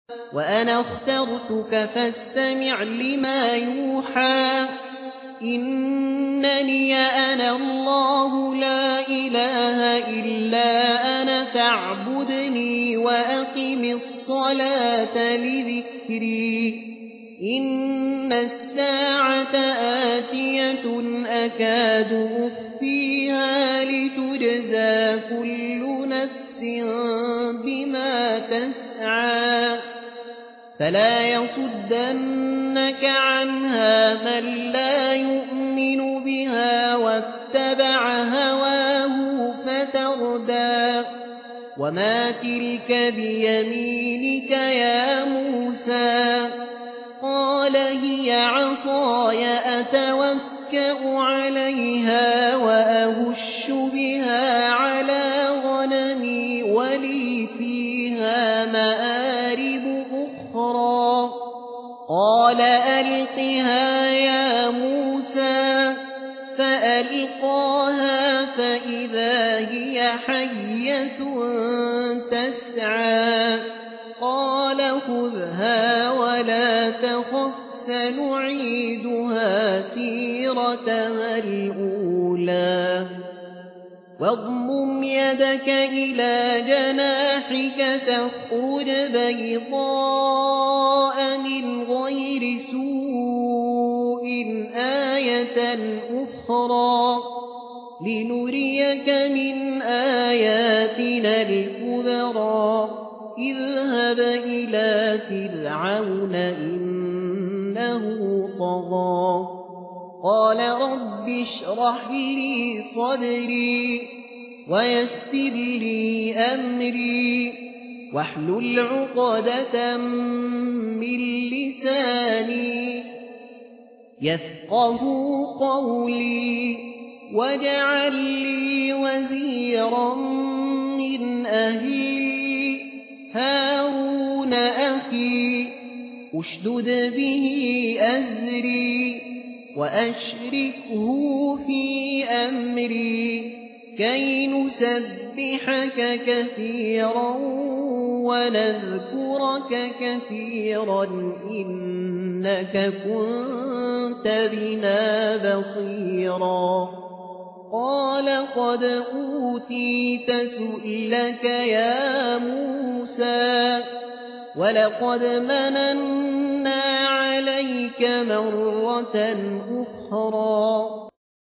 وأنا اخترتك فاستمع لما يوحى إنني أنا الله لا إله إلا أنا فاعبدني وأقم الصلاة لذكري إن الساعة آتية أكاد أخفيها لتجزى كل نفس بما تسعى فلا يصدنك عنها من لا يؤمن بها واتبع هواه فتردى وما تلك بيمينك يا موسى قال هي عصاي أتوكأ عليها وأهش بها على غنمي ولي فيها مآرب أخرى قال ألقها يا موسى فألقاها فإذا هي حية تسعى قال خذها ولا تخف سنعيدها سيرتها الأولى واضمم يدك إلى جناحك تخرج بيضاء من غير سوء آية أخرى لنريك من آياتنا الكبرى اذهب إلى فرعون إنه طغى قال رب اشرح لي صدري ويسر لي أمري واحلل عقدة من لساني يفقه قولي واجعل لي وزيرا من أهلي هارون أخي اشدد به أزري وأشركه في أمري كي نسبحك كثيرا ونذكرك كثيرا إنك كنت بنا بصيرا قال قد أوتيت سؤلك يا موسى ولقد مننا عليك مرة أخرى